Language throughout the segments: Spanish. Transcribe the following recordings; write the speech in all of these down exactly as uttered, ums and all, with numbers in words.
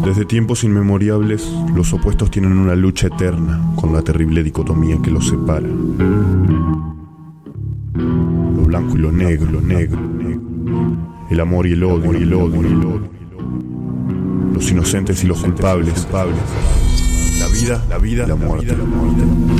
Desde tiempos inmemorables, los opuestos tienen una lucha eterna con la terrible dicotomía que los separa. Lo blanco y lo negro, lo negro, el amor y el odio, y el odio, y el odio. Los inocentes y los culpables, culpables. La vida, la vida, la muerte, la muerte.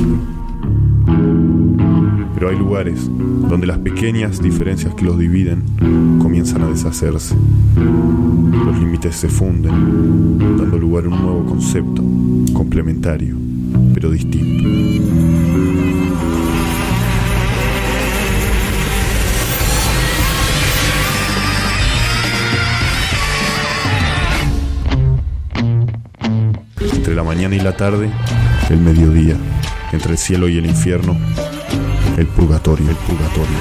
Pero hay lugares donde las pequeñas diferencias que los dividen comienzan a deshacerse. Los límites se funden, dando lugar a un nuevo concepto, complementario, pero distinto. Entre la mañana y la tarde, el mediodía. Entre el cielo y el infierno, el purgatorio, el purgatorio.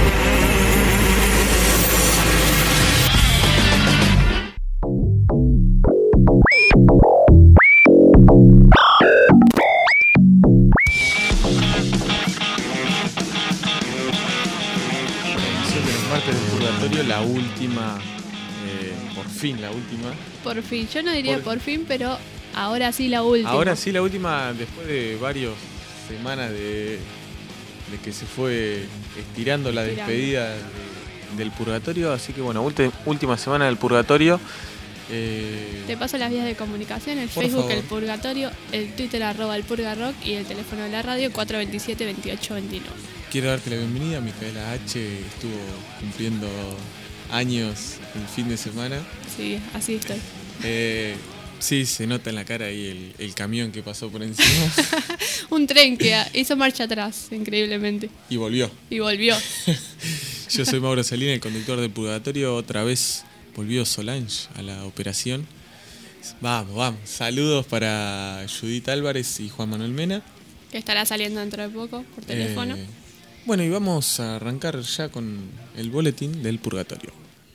Martes del Purgatorio, la última, eh, por fin la última. Por fin, yo no diría por, por fin, pero ahora sí la última. Ahora sí la última, después de varias semanas de, de que se fue estirando la estirando. despedida de, del Purgatorio, así que bueno, ulti, última semana del Purgatorio. Eh, Te paso las vías de comunicación, el Facebook favor. El Purgatorio, el Twitter arroba el Purgarock y el teléfono de la radio cuatro dos siete, veintiocho veintinueve. Quiero darte la bienvenida, Micaela H. Estuvo cumpliendo años el fin de semana. Sí, así estoy. Eh, sí, se nota en la cara ahí el, el camión que pasó por encima. Un tren que hizo marcha atrás, increíblemente. Y volvió. Y volvió. Yo soy Mauro Salina, el conductor del Purgatorio. Otra vez volvió Solange a la operación. Vamos, vamos. Saludos para Judith Álvarez y Juan Manuel Mena. Que estará saliendo dentro de poco por teléfono. Eh, Bueno, y vamos a arrancar ya con el boletín del Purgatorio.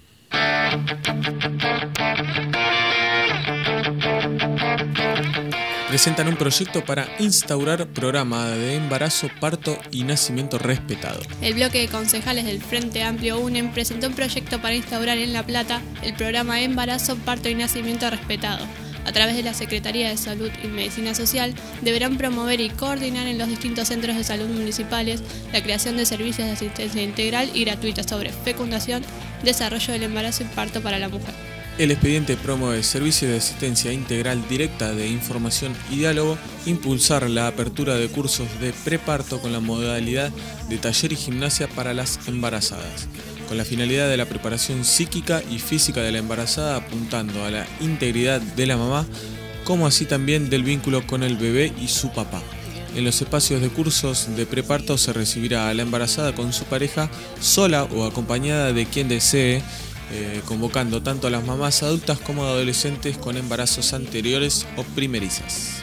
Presentan un proyecto para instaurar programa de embarazo, parto y nacimiento respetado. El bloque de concejales del Frente Amplio UNEM presentó un proyecto para instaurar en La Plata el programa de embarazo, parto y nacimiento respetado. A través de la Secretaría de Salud y Medicina Social, deberán promover y coordinar en los distintos centros de salud municipales la creación de servicios de asistencia integral y gratuita sobre fecundación, desarrollo del embarazo y parto para la mujer. El expediente promueve servicios de asistencia integral directa de información y diálogo, impulsar la apertura de cursos de preparto con la modalidad de taller y gimnasia para las embarazadas, con la finalidad de la preparación psíquica y física de la embarazada, apuntando a la integridad de la mamá, como así también del vínculo con el bebé y su papá. En los espacios de cursos de preparto se recibirá a la embarazada con su pareja, sola o acompañada de quien desee, eh, convocando tanto a las mamás adultas como a adolescentes con embarazos anteriores o primerizas.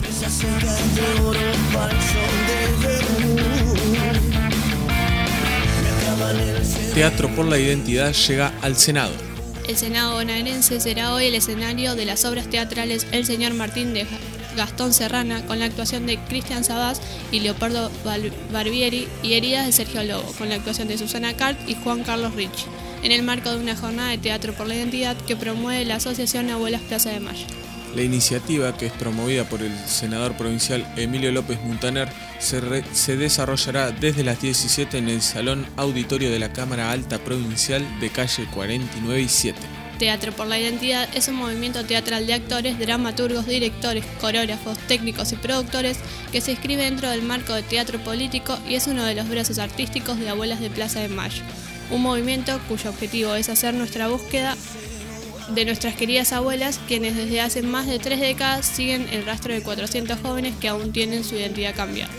Teatro por la Identidad llega al Senado. El Senado bonaerense será hoy el escenario de las obras teatrales El Señor Martín de Gastón Serrana, con la actuación de Cristian Sabás y Leopoldo Barbieri, y Heridas de Sergio Lobo, con la actuación de Susana Cart y Juan Carlos Rich, en el marco de una jornada de teatro por la identidad que promueve la Asociación Abuelas Plaza de Mayo. La iniciativa, que es promovida por el senador provincial Emilio López Muntaner, se, re, se desarrollará desde las diecisiete en el Salón Auditorio de la Cámara Alta Provincial de calle cuarenta y nueve y siete. Teatro por la Identidad es un movimiento teatral de actores, dramaturgos, directores, coreógrafos, técnicos y productores que se inscribe dentro del marco de teatro político y es uno de los brazos artísticos de Abuelas de Plaza de Mayo. Un movimiento cuyo objetivo es hacer nuestra búsqueda de nuestras queridas abuelas, quienes desde hace más de tres décadas siguen el rastro de cuatrocientos jóvenes que aún tienen su identidad cambiada.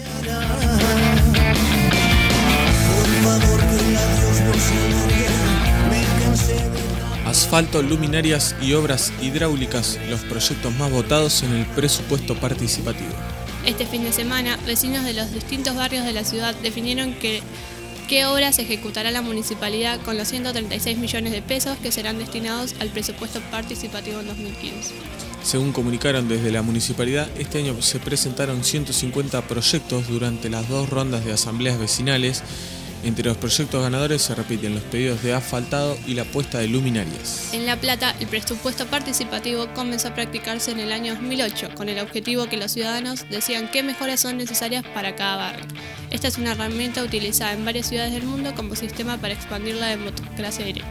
Asfalto, luminarias y obras hidráulicas, los proyectos más votados en el presupuesto participativo. Este fin de semana, vecinos de los distintos barrios de la ciudad definieron que qué obras ejecutará la municipalidad con los ciento treinta y seis millones de pesos que serán destinados al presupuesto participativo en dos mil quince. Según comunicaron desde la municipalidad, este año se presentaron ciento cincuenta proyectos durante las dos rondas de asambleas vecinales Entre los proyectos ganadores se repiten los pedidos de asfaltado y la puesta de luminarias. En La Plata, el presupuesto participativo comenzó a practicarse en el año dos mil ocho, con el objetivo que los ciudadanos decían qué mejoras son necesarias para cada barrio. Esta es una herramienta utilizada en varias ciudades del mundo como sistema para expandir la democracia directa.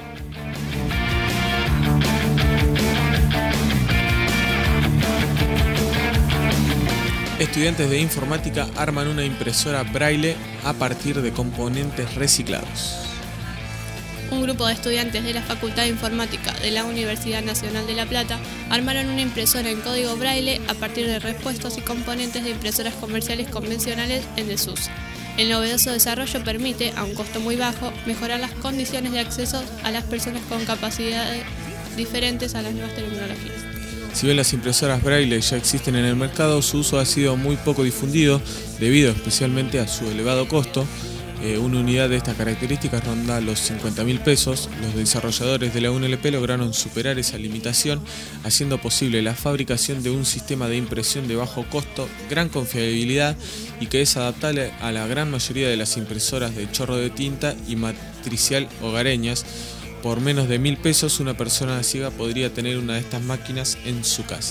Estudiantes de informática arman una impresora braille a partir de componentes reciclados. Un grupo de estudiantes de la Facultad de Informática de la Universidad Nacional de La Plata armaron una impresora en código braille a partir de repuestos y componentes de impresoras comerciales convencionales en desuso. El novedoso desarrollo permite, a un costo muy bajo, mejorar las condiciones de acceso a las personas con capacidades diferentes a las nuevas tecnologías. Si bien las impresoras braille ya existen en el mercado, su uso ha sido muy poco difundido debido especialmente a su elevado costo. Eh, una unidad de estas características ronda los cincuenta mil pesos. Los desarrolladores de la U N L P lograron superar esa limitación, haciendo posible la fabricación de un sistema de impresión de bajo costo, gran confiabilidad y que es adaptable a la gran mayoría de las impresoras de chorro de tinta y matricial hogareñas. Por menos de mil pesos, una persona ciega podría tener una de estas máquinas en su casa.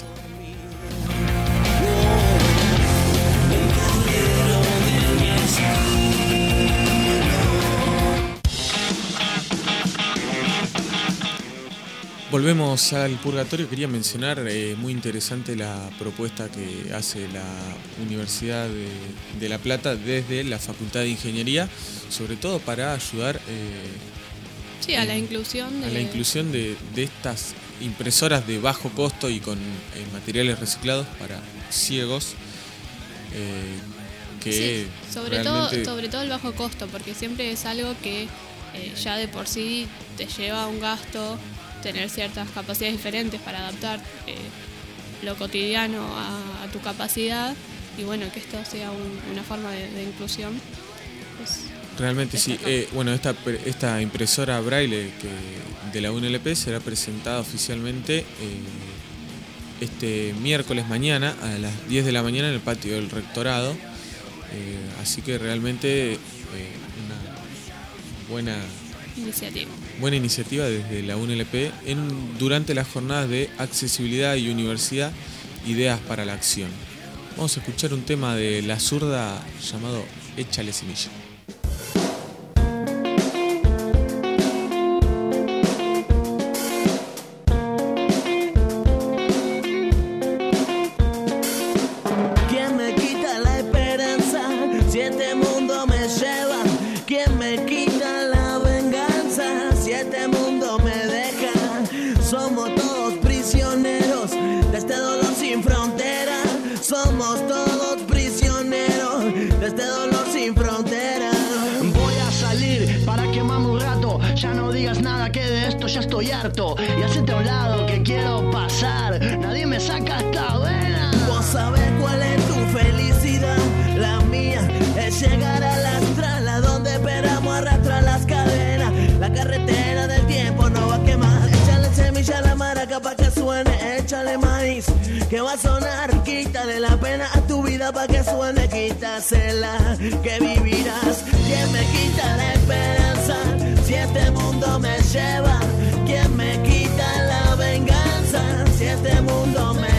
Volvemos al purgatorio. Quería mencionar, eh, muy interesante la propuesta que hace la Universidad de, de La Plata desde la Facultad de Ingeniería, sobre todo para ayudar eh, Sí, a la inclusión de, a la inclusión de, de estas impresoras de bajo costo y con eh, materiales reciclados para ciegos, eh, que sí, sobre realmente... todo sobre todo el bajo costo, porque siempre es algo que eh, ya de por sí te lleva a un gasto tener ciertas capacidades diferentes para adaptar eh, lo cotidiano a, a tu capacidad, y bueno, que esto sea un, una forma de, de inclusión. Pues, Realmente sí. Eh, bueno, esta, esta impresora braille que de la U N L P será presentada oficialmente eh, este miércoles mañana a las diez de la mañana en el patio del rectorado. Eh, así que realmente eh, una buena iniciativa. buena iniciativa desde la U N L P en, durante las jornadas de accesibilidad y universidad, ideas para la acción. Vamos a escuchar un tema de La Zurda llamado Échale Semilla. Somos todos prisioneros de este dolor sin frontera. Somos todos prisioneros de este dolor sin frontera. Voy a salir para quemarme un rato. Ya no digas nada, que de esto ya estoy harto. Y hacete a un lado que quiero pasar. Nadie me saca esta vena. Vos sabés cuál es tu felicidad. La mía es llegar a la estrada donde esperamos arrastrar las cadenas. La carretera del tiempo no va a quemar. Semilla la maraca pa' que suene, échale maíz, que va a sonar, quítale la pena a tu vida pa' que suene, quítasela, que vivirás. ¿Quién me quita la esperanza? Si este mundo me lleva, ¿quién me quita la venganza? Si este mundo me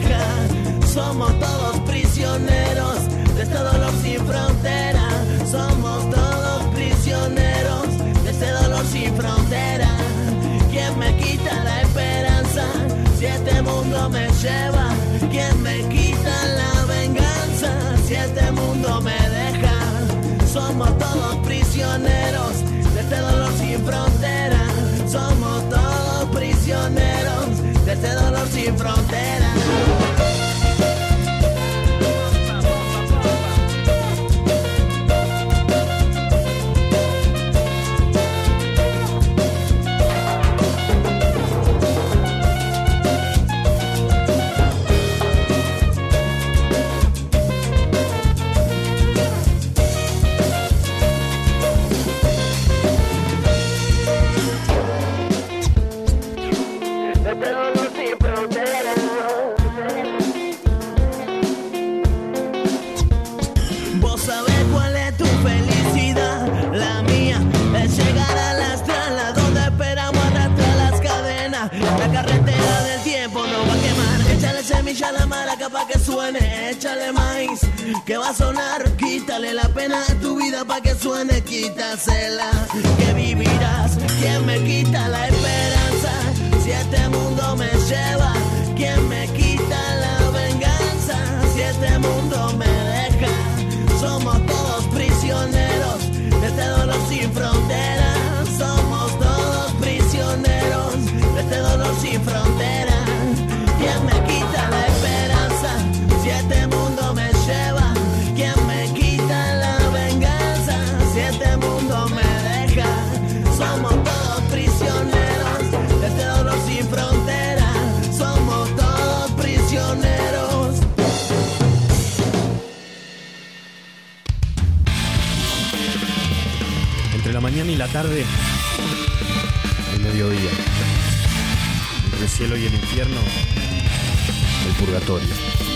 deja, somos todos prisioneros de este dolor sin frontera. Somos todos prisioneros de este dolor sin frontera. ¿Quién me quita la esperanza? Si este mundo me lleva. ¿Quién me quita la venganza? Si este mundo me deja. Somos todos prisioneros de este dolor sin frontera. Somos todos prisioneros de este dolor sin frontera. Este dolor sin frontera. carretera del tiempo no va a quemar. Échale semilla a la maraca pa' que suene, échale maíz que va a sonar. Quítale la pena de tu vida pa' que suene, quítasela, que vivirás. ¿Quién me quita la esperanza? Si este mundo me lleva, ¿quién me quita la venganza? Si este mundo me deja, somos todos prisioneros de este dolor sin fronteras. Somos todos prisioneros de este dolor sin fronteras. ¿Quién me quita la esperanza? Si este mundo me lleva, ¿quién me quita la venganza? Si este mundo me deja, somos todos prisioneros de este dolor sin fronteras. Somos todos prisioneros. Entre la mañana y la tarde, el mediodía. Entre el cielo y el infierno, el purgatorio.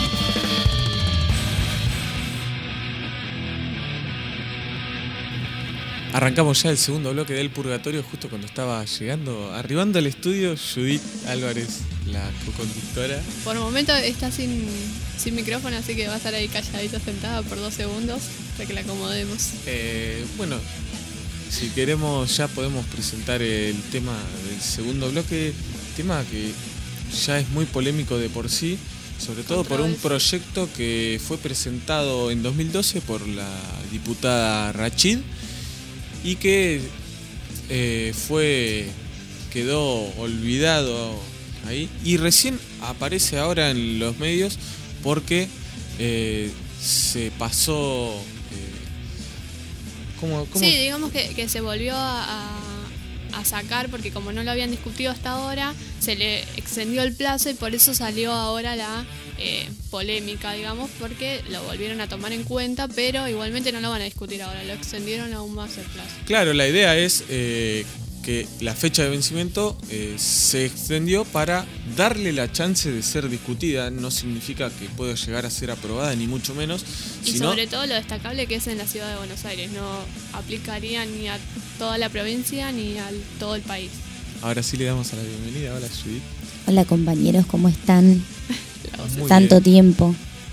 Arrancamos ya el segundo bloque del Purgatorio justo cuando estaba llegando, arribando al estudio, Judith Álvarez, la co-conductora. Por el momento está sin, sin micrófono, así que va a estar ahí calladita sentada por dos segundos hasta que la acomodemos. Eh, bueno, si queremos ya podemos presentar el tema del segundo bloque, tema que ya es muy polémico de por sí, sobre todo por un proyecto que fue presentado en dos mil doce por la diputada Rachid y que eh, fue quedó olvidado ahí y recién aparece ahora en los medios porque eh, se pasó eh, ¿cómo, cómo? Sí, digamos que, que se volvió a, a, a sacar porque como no lo habían discutido hasta ahora se le extendió el plazo y por eso salió ahora la eh, polémica, digamos, porque lo volvieron a tomar en cuenta, pero igualmente no lo van a discutir ahora, lo extendieron aún más el plazo. Claro, la idea es eh, que la fecha de vencimiento eh, se extendió para darle la chance de ser discutida. No significa que pueda llegar a ser aprobada, ni mucho menos. Y sino... sobre todo lo destacable que es en la ciudad de Buenos Aires, no aplicaría ni a toda la provincia ni a todo el país. Ahora sí le damos a la bienvenida. Hola, Judith. Hola compañeros, ¿cómo están? Muy Tanto bien. tiempo.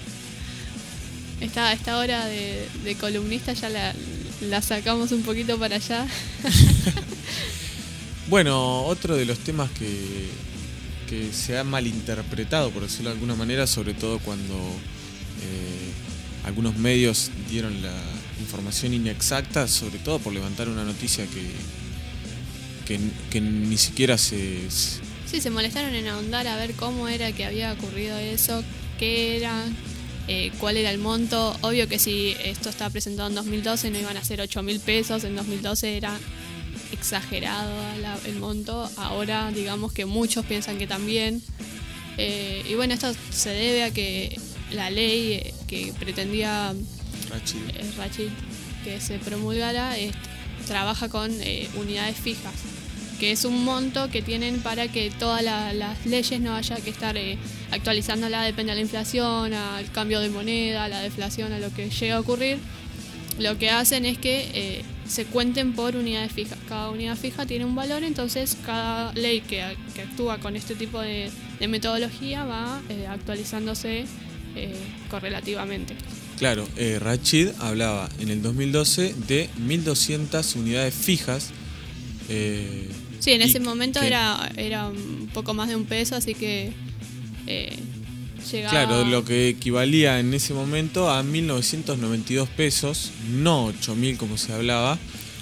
Esta, esta hora de, de columnista ya la, la sacamos un poquito para allá. Bueno, otro de los temas que, que se ha malinterpretado, por decirlo de alguna manera, sobre todo cuando eh, algunos medios dieron la información inexacta, sobre todo por levantar una noticia que, que, que ni siquiera se... se Sí, se molestaron en ahondar a ver cómo era que había ocurrido eso, qué era, eh, cuál era el monto. Obvio que si esto estaba presentado en dos mil doce no iban a ser ocho mil pesos, en dos mil doce era exagerado la, el monto, ahora digamos que muchos piensan que también. Eh, y bueno, esto se debe a que la ley eh, que pretendía Rachid. eh, Rachid que se promulgara eh, trabaja con eh, unidades fijas, que es un monto que tienen para que todas la, las leyes no haya que estar eh, actualizándola, depende de la inflación, al cambio de moneda, a la deflación, a lo que llegue a ocurrir. Lo que hacen es que eh, se cuenten por unidades fijas. Cada unidad fija tiene un valor, entonces cada ley que, que actúa con este tipo de, de metodología va eh, actualizándose eh, correlativamente. Claro, eh, Rachid hablaba en el dos mil doce de mil doscientas unidades fijas. Eh, Sí, en ese y momento que, era, era un poco más de un peso, así que eh, llegaba... Claro, lo que equivalía en ese momento a mil novecientos noventa y dos pesos, no ocho mil como se hablaba.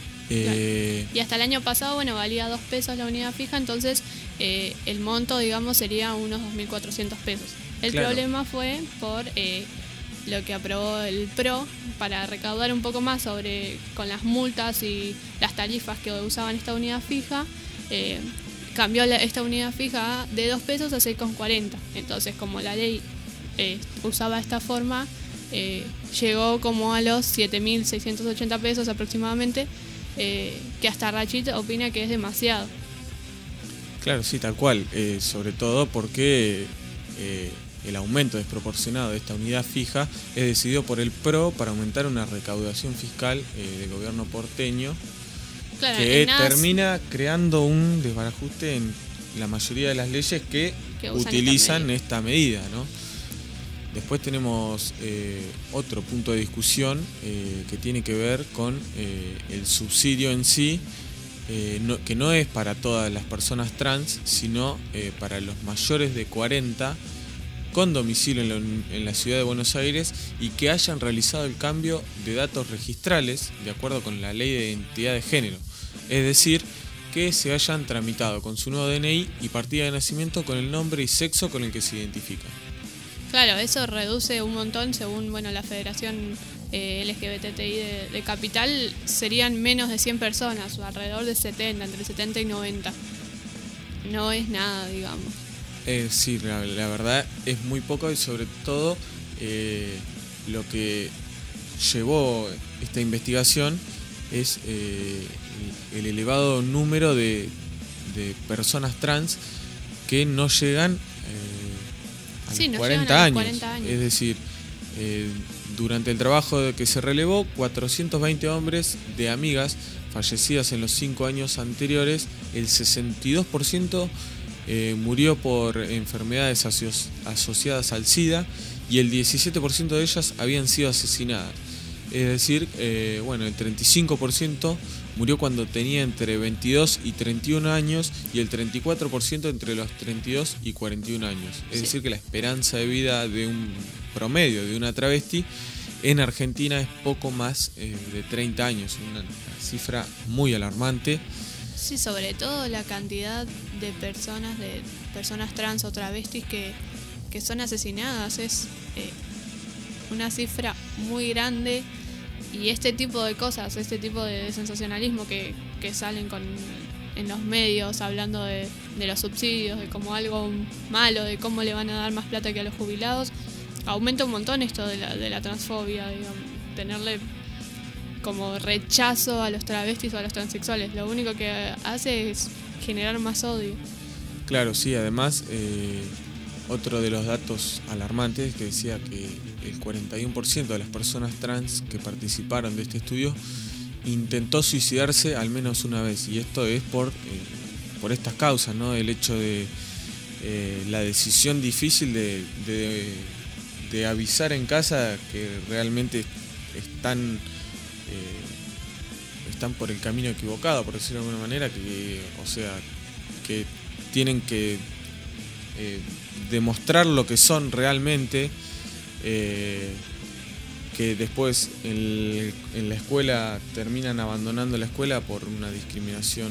Eh, claro. Y hasta el año pasado, bueno, valía dos pesos la unidad fija, entonces eh, el monto, digamos, sería unos dos mil cuatrocientos pesos. El claro. problema fue por eh, lo que aprobó el P R O para recaudar un poco más sobre con las multas y las tarifas que usaban esta unidad fija. Eh, cambió la, esta unidad fija de dos pesos a seis con cuarenta. Entonces, como la ley eh, usaba esta forma, eh, llegó como a los siete mil seiscientos ochenta pesos aproximadamente, eh, que hasta Rachid opina que es demasiado. Claro, sí, tal cual. Eh, sobre todo porque eh, el aumento desproporcionado de esta unidad fija es decidido por el P R O para aumentar una recaudación fiscal eh, del gobierno porteño. Claro, que en nada, termina creando un desbarajuste en la mayoría de las leyes que, que usan utilizan esta esta medida, ¿no? Después tenemos eh, otro punto de discusión eh, que tiene que ver con eh, el subsidio en sí, eh, no, que no es para todas las personas trans, sino eh, para los mayores de cuarenta con domicilio en la, en la ciudad de Buenos Aires y que hayan realizado el cambio de datos registrales de acuerdo con la ley de identidad de género. Es decir, que se hayan tramitado con su nuevo D N I y partida de nacimiento con el nombre y sexo con el que se identifican. Claro, eso reduce un montón, según bueno la Federación eh, L G B T I de, de Capital, serían menos de cien personas, o alrededor de setenta, entre setenta y noventa. No es nada, digamos. Eh, sí, la, la verdad es muy poco y sobre todo eh, lo que llevó esta investigación es eh, el, el elevado número de, de personas trans que no llegan eh, a sí, los no cuarenta llegan a los años. cuarenta años. Es decir, eh, durante el trabajo que se relevó, cuatrocientos veinte hombres de amigas fallecidas en los cinco años anteriores, el sesenta y dos por ciento eh, murió por enfermedades aso- asociadas al SIDA y el diecisiete por ciento de ellas habían sido asesinadas. Es decir, eh, bueno, el treinta y cinco por ciento murió cuando tenía entre veintidós y treinta y un años y el treinta y cuatro por ciento entre los treinta y dos y cuarenta y un años. Es Sí. decir, que la esperanza de vida de un promedio de una travesti en Argentina es poco más eh, de treinta años, una cifra muy alarmante. Sí, sobre todo la cantidad de personas, de personas trans o travestis que, que son asesinadas es eh, una cifra muy grande. Y este tipo de cosas, este tipo de sensacionalismo que, que salen con, en los medios hablando de, de los subsidios, de como algo malo, de cómo le van a dar más plata que a los jubilados, aumenta un montón esto de la, de la transfobia, digamos, tenerle como rechazo a los travestis o a los transexuales. Lo único que hace es generar más odio. Claro, sí, además eh, otro de los datos alarmantes que decía que el cuarenta y uno por ciento de las personas trans que participaron de este estudio intentó suicidarse al menos una vez, y esto es por, eh, por estas causas, ¿no? El hecho de eh, la decisión difícil de, de, de avisar en casa que realmente están, eh, están por el camino equivocado, por decirlo de alguna manera, que, o sea, que tienen que eh, demostrar lo que son realmente. Eh, que después en, en la escuela terminan abandonando la escuela por una discriminación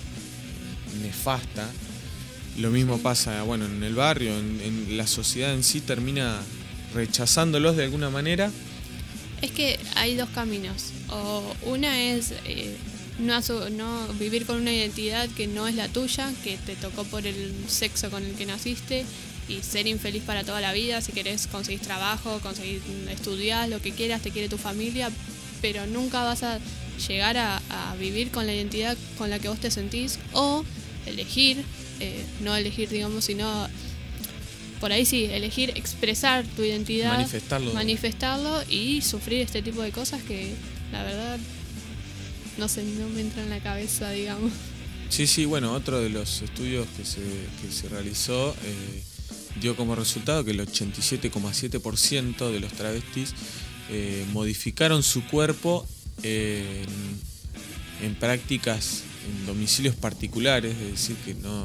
nefasta. Lo mismo pasa, bueno, en el barrio, en, en la sociedad en sí termina rechazándolos de alguna manera. Es que hay dos caminos. O una es eh, no, asu- no vivir con una identidad que no es la tuya, que te tocó por el sexo con el que naciste, y ser infeliz para toda la vida. Si querés conseguir trabajo, conseguir estudiar, lo que quieras, te quiere tu familia, pero nunca vas a llegar a, a vivir con la identidad con la que vos te sentís, o elegir, eh, no elegir digamos, sino por ahí sí, elegir expresar tu identidad, Manifestarlo. manifestarlo y sufrir este tipo de cosas que la verdad no sé, no me entra en la cabeza, digamos. Sí, sí, bueno, otro de los estudios que se, que se realizó eh, dio como resultado que el ochenta y siete coma siete por ciento de los travestis eh, modificaron su cuerpo eh, en, en prácticas, en domicilios particulares, es decir, que no,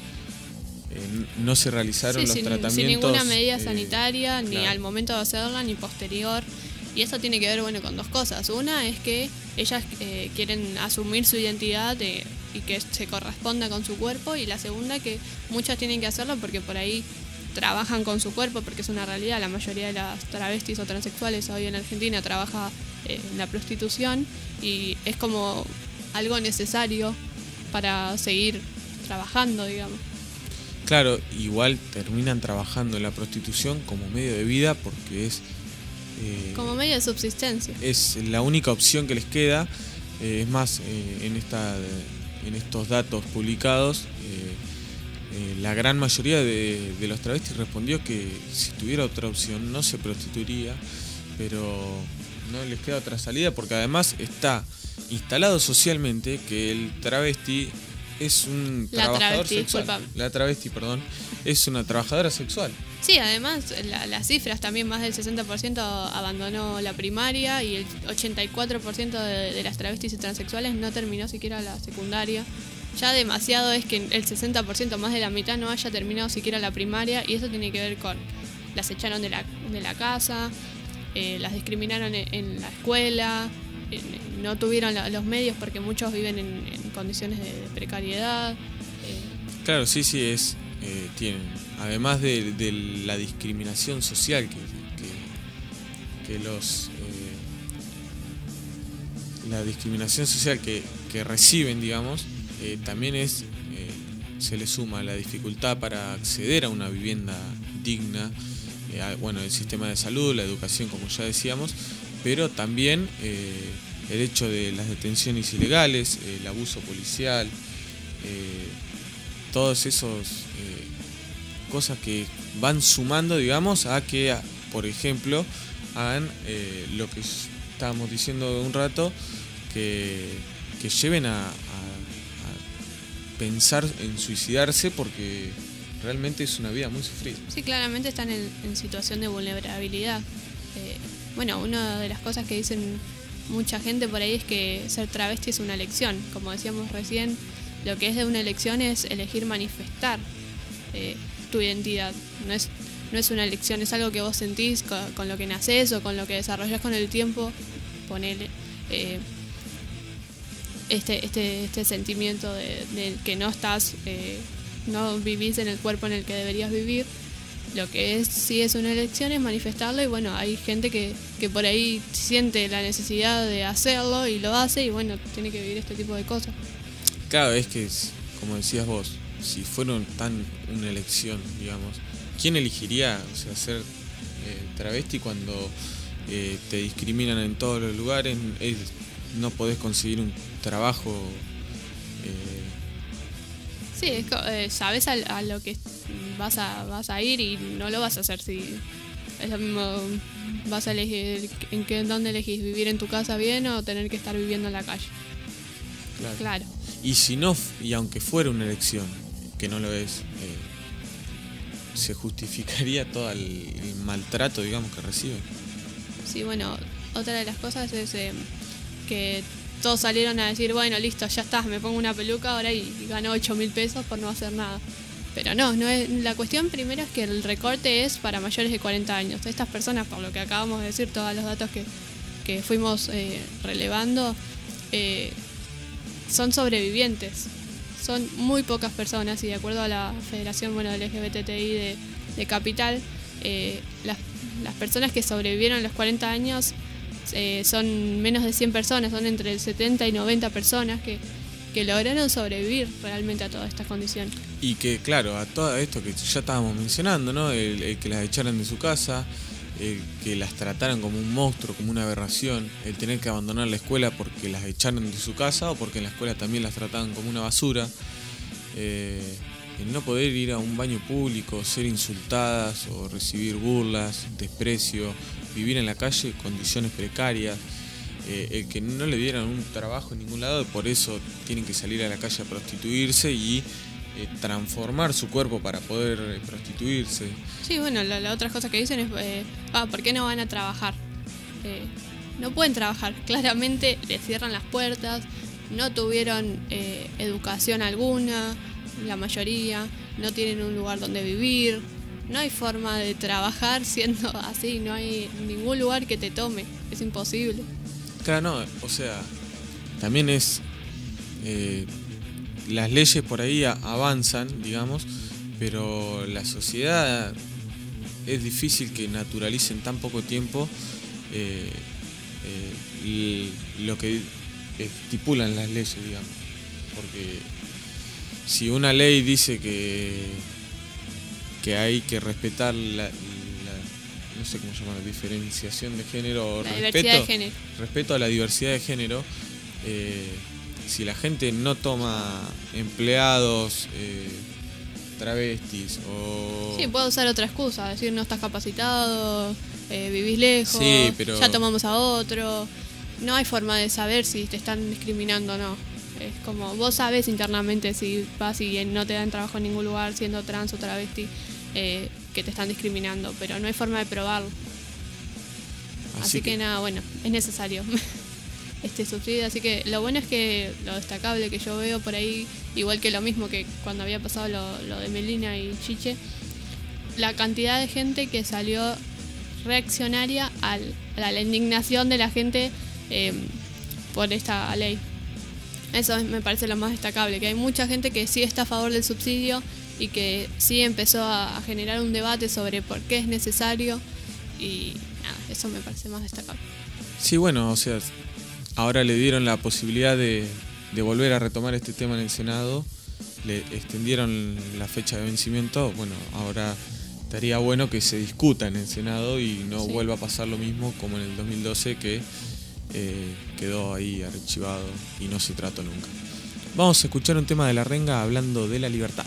eh, no se realizaron Sí, los sin, tratamientos. sin ninguna medida eh, sanitaria, ni claro. al momento de hacerla, ni posterior. Y eso tiene que ver bueno con dos cosas. Una es que ellas eh, quieren asumir su identidad de, y que se corresponda con su cuerpo, y la segunda que muchas tienen que hacerlo porque por ahí trabajan con su cuerpo, porque es una realidad. La mayoría de las travestis o transexuales hoy en Argentina trabaja eh, en la prostitución, y es como algo necesario para seguir trabajando, digamos. Claro, igual terminan trabajando en la prostitución como medio de vida porque es eh, Como medio de subsistencia. es la única opción que les queda. Eh, es más, eh, en esta en estos datos publicados, eh, eh, la gran mayoría de, de los travestis respondió que si tuviera otra opción no se prostituiría, pero no les queda otra salida porque además está instalado socialmente que el travesti es un La trabajador travesti, sexual. disculpame. La travesti, perdón, es una trabajadora sexual. Sí, además la- las cifras también, más del sesenta por ciento abandonó la primaria y el ochenta y cuatro por ciento de, de las travestis y transexuales no terminó siquiera la secundaria. Ya demasiado es que el sesenta por ciento, más de la mitad, no haya terminado siquiera la primaria, y eso tiene que ver con las echaron de la, de la casa, eh, las discriminaron en, en la escuela, eh, no tuvieron la- los medios porque muchos viven en, en condiciones de, de precariedad. eh, Claro, sí, sí, es. Eh, tienen. Además de, de la discriminación social que, que, que los. Eh, la discriminación social que, que reciben, digamos, eh, también es. Eh, se le suma la dificultad para acceder a una vivienda digna, eh, a- bueno, el sistema de salud, la educación, como ya decíamos, pero también eh, el hecho de las detenciones ilegales, el abuso policial, eh, todos esos eh, cosas que van sumando, digamos, a que, a- por ejemplo, hagan eh, lo que estábamos diciendo un rato, que, que lleven a, a- a pensar en suicidarse, porque realmente es una vida muy sufrida. Sí, claramente están en, en situación de vulnerabilidad. Eh, bueno, una de las cosas que dicen mucha gente por ahí es que ser travesti es una elección. Como decíamos recién, lo que es de una elección es elegir manifestar eh, tu identidad. No es, no es una elección, es algo que vos sentís con, con lo que nacés o con lo que desarrollás con el tiempo. Ponele eh, este, este, este sentimiento de, de que no estás... Eh, no vivís en el cuerpo en el que deberías vivir. Lo que es sí es una elección es manifestarlo, y bueno, hay gente que, que por ahí siente la necesidad de hacerlo y lo hace, y bueno, tiene que vivir este tipo de cosas. Claro, es que, es, como decías vos, si fueron tan una elección, digamos, ¿quién elegiría, o sea, ser eh, travesti cuando eh, te discriminan en todos los lugares? Es, no podés conseguir un trabajo. Eh, Sí, es co- eh, sabes a, a lo que vas a, vas a ir, y no lo vas a hacer si es lo mismo. Vas a elegir en qué, dónde elegís, vivir en tu casa bien o tener que estar viviendo en la calle. claro. Claro. Y si no, f- y aunque fuera una elección, que no lo es, eh, se justificaría todo el, el maltrato, digamos, que reciben. Sí, bueno, otra de las cosas es eh, que todos salieron a decir, bueno, listo, ya está, me pongo una peluca ahora y, y gano ocho mil pesos por no hacer nada. Pero no, no es, la cuestión primero es que el recorte es para mayores de cuarenta años. Estas personas, por lo que acabamos de decir, todos los datos que, que fuimos eh, relevando, eh, son sobrevivientes. Son muy pocas personas, y de acuerdo a la Federación bueno, del L G B T I de, de Capital, eh, las, las personas que sobrevivieron a los cuarenta años eh, son menos de cien personas, son entre setenta y noventa personas que, que lograron sobrevivir realmente a todas estas condiciones. Y que, claro, a todo esto que ya estábamos mencionando, ¿no? El, el que las echaran de su casa, el que las trataran como un monstruo, como una aberración, el tener que abandonar la escuela porque las echaron de su casa o porque en la escuela también las trataban como una basura, eh, el no poder ir a un baño público, ser insultadas o recibir burlas, desprecio, vivir en la calle, condiciones precarias, eh, el que no le dieran un trabajo en ningún lado, por eso tienen que salir a la calle a prostituirse y eh, transformar su cuerpo para poder eh, prostituirse. Sí, bueno, la, la otra cosa que dicen es, eh, ah, ¿por qué no van a trabajar? Eh, no pueden trabajar, claramente les cierran las puertas, no tuvieron eh, educación alguna, la mayoría, no tienen un lugar donde vivir, no hay forma de trabajar siendo así, no hay ningún lugar que te tome, es imposible. Claro, no, o sea, también es... Eh, las leyes por ahí a- avanzan, digamos, pero la sociedad es difícil que naturalice en tan poco tiempo eh, eh, y lo que estipulan las leyes, digamos. Porque si una ley dice que, que hay que respetar la, la- no sé cómo se llama, la diferenciación de género, o La respeto, diversidad de género. respeto a la diversidad de género, eh, si la gente no toma empleados eh, travestis o... Sí, puedo usar otra excusa, decir no estás capacitado, eh, vivís lejos, Sí, pero- ya tomamos a otro. No hay forma de saber si te están discriminando o no. Es como, vos sabés internamente si vas y no te dan trabajo en ningún lugar siendo trans o travesti, eh, que te están discriminando, pero no hay forma de probarlo. Así, así que, que nada, bueno, es necesario este subsidio. Así que lo bueno es que lo destacable que yo veo por ahí, igual que lo mismo que cuando había pasado lo, lo de Melina y Chiche, la cantidad de gente que salió reaccionaria al, a la indignación de la gente eh, por esta ley. Eso me parece lo más destacable, que hay mucha gente que sí está a favor del subsidio y que sí empezó a, a generar un debate sobre por qué es necesario, y nada, eso me parece más destacable. Sí, bueno, o sea, ahora le dieron la posibilidad de, de volver a retomar este tema en el Senado, le extendieron la fecha de vencimiento. Bueno, ahora estaría bueno que se discuta en el Senado y no sí. vuelva a pasar lo mismo como en el dos mil doce, que eh, quedó ahí archivado y no se trató nunca. Vamos a escuchar un tema de La Renga hablando de la libertad.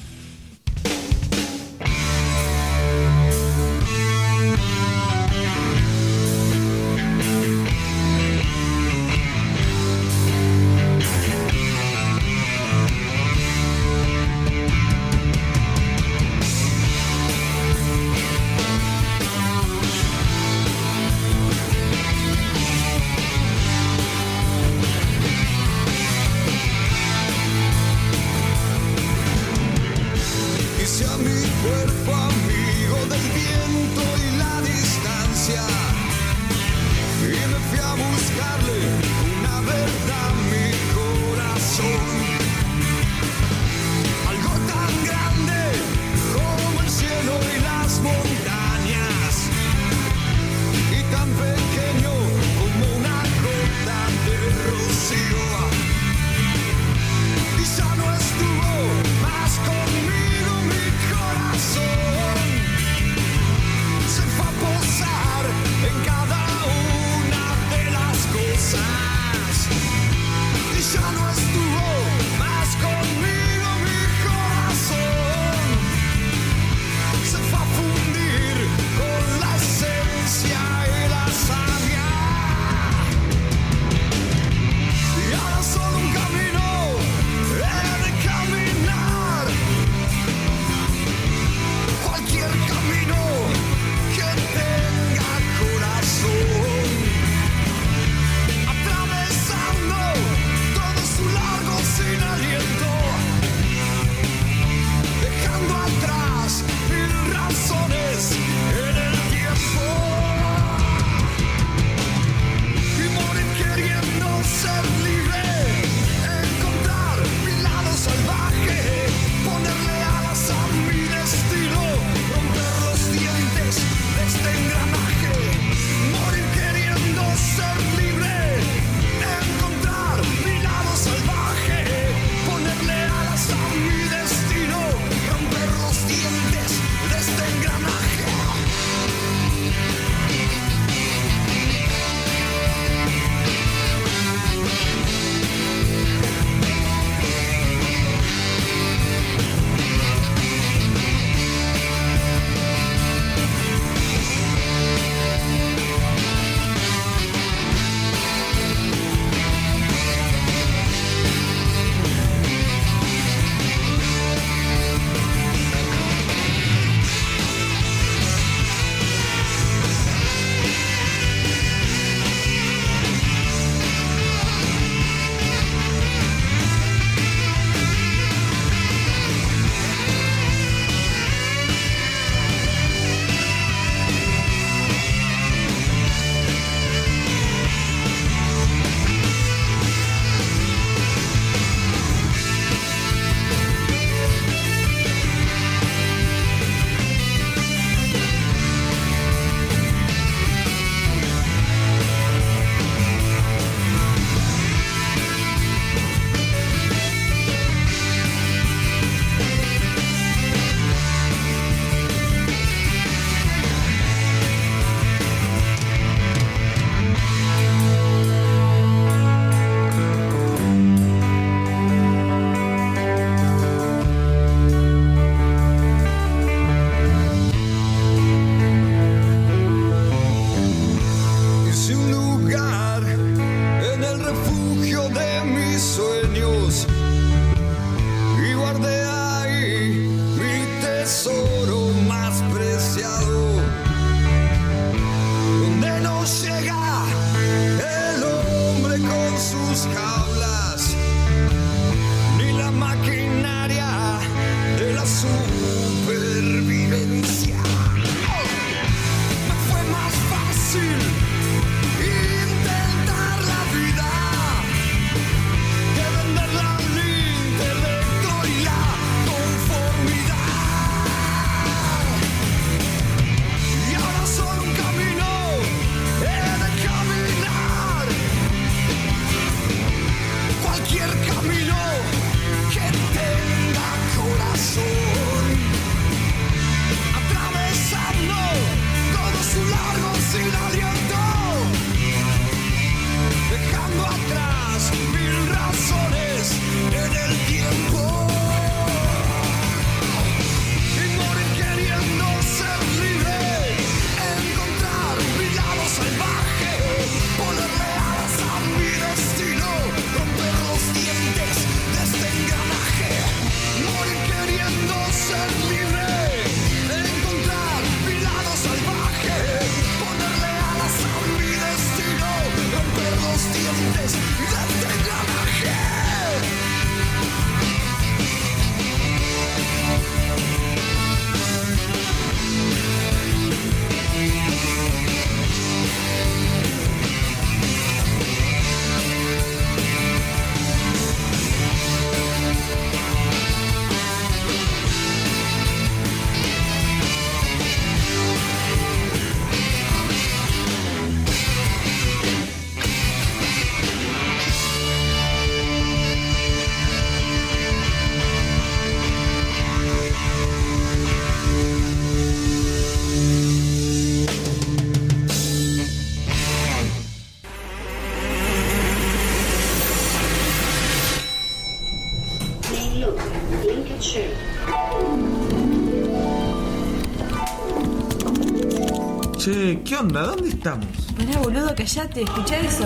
Che, ¿qué onda? ¿Dónde estamos? Pará, boludo, callate, escuchá eso.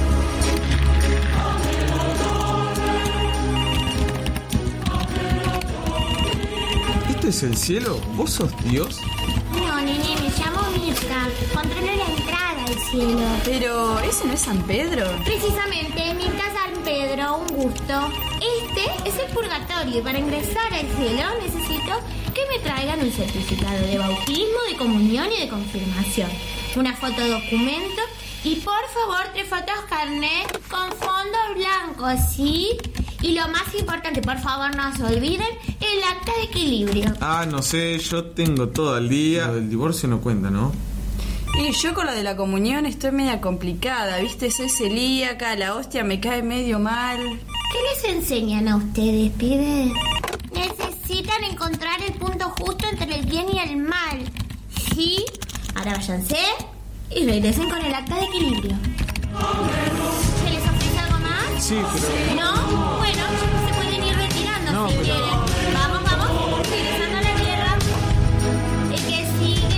¿Esto es el cielo? ¿Vos sos Dios? No, nene, me llamo Mirta. Controlo la entrada al cielo. Pero, ¿ese no es San Pedro? Precisamente, Mirta San Pedro, un gusto. Este es el purgatorio y para ingresar al cielo necesito que me traigan un certificado de bautismo, de comunión y de confirmación. Una foto documento y por favor tres fotos carnet con fondo blanco, ¿sí? Y lo más importante, por favor no se olviden, el acta de equilibrio. Ah, no sé, yo tengo todo el día. El divorcio no cuenta, ¿no? Y yo con la de la comunión estoy media complicada, ¿viste? Soy celíaca, la hostia me cae medio mal. ¿Qué les enseñan a ustedes, pibes? Necesitan encontrar el punto justo entre el bien y el mal. ¿Sí? Ahora váyanse y regresen con el acta de equilibrio. ¿Se les ofrece algo más? Sí, pero... ¿No? Bueno, se pueden ir retirando no, si pero... quieren. Vamos, vamos, regresando a la tierra. El que sigue...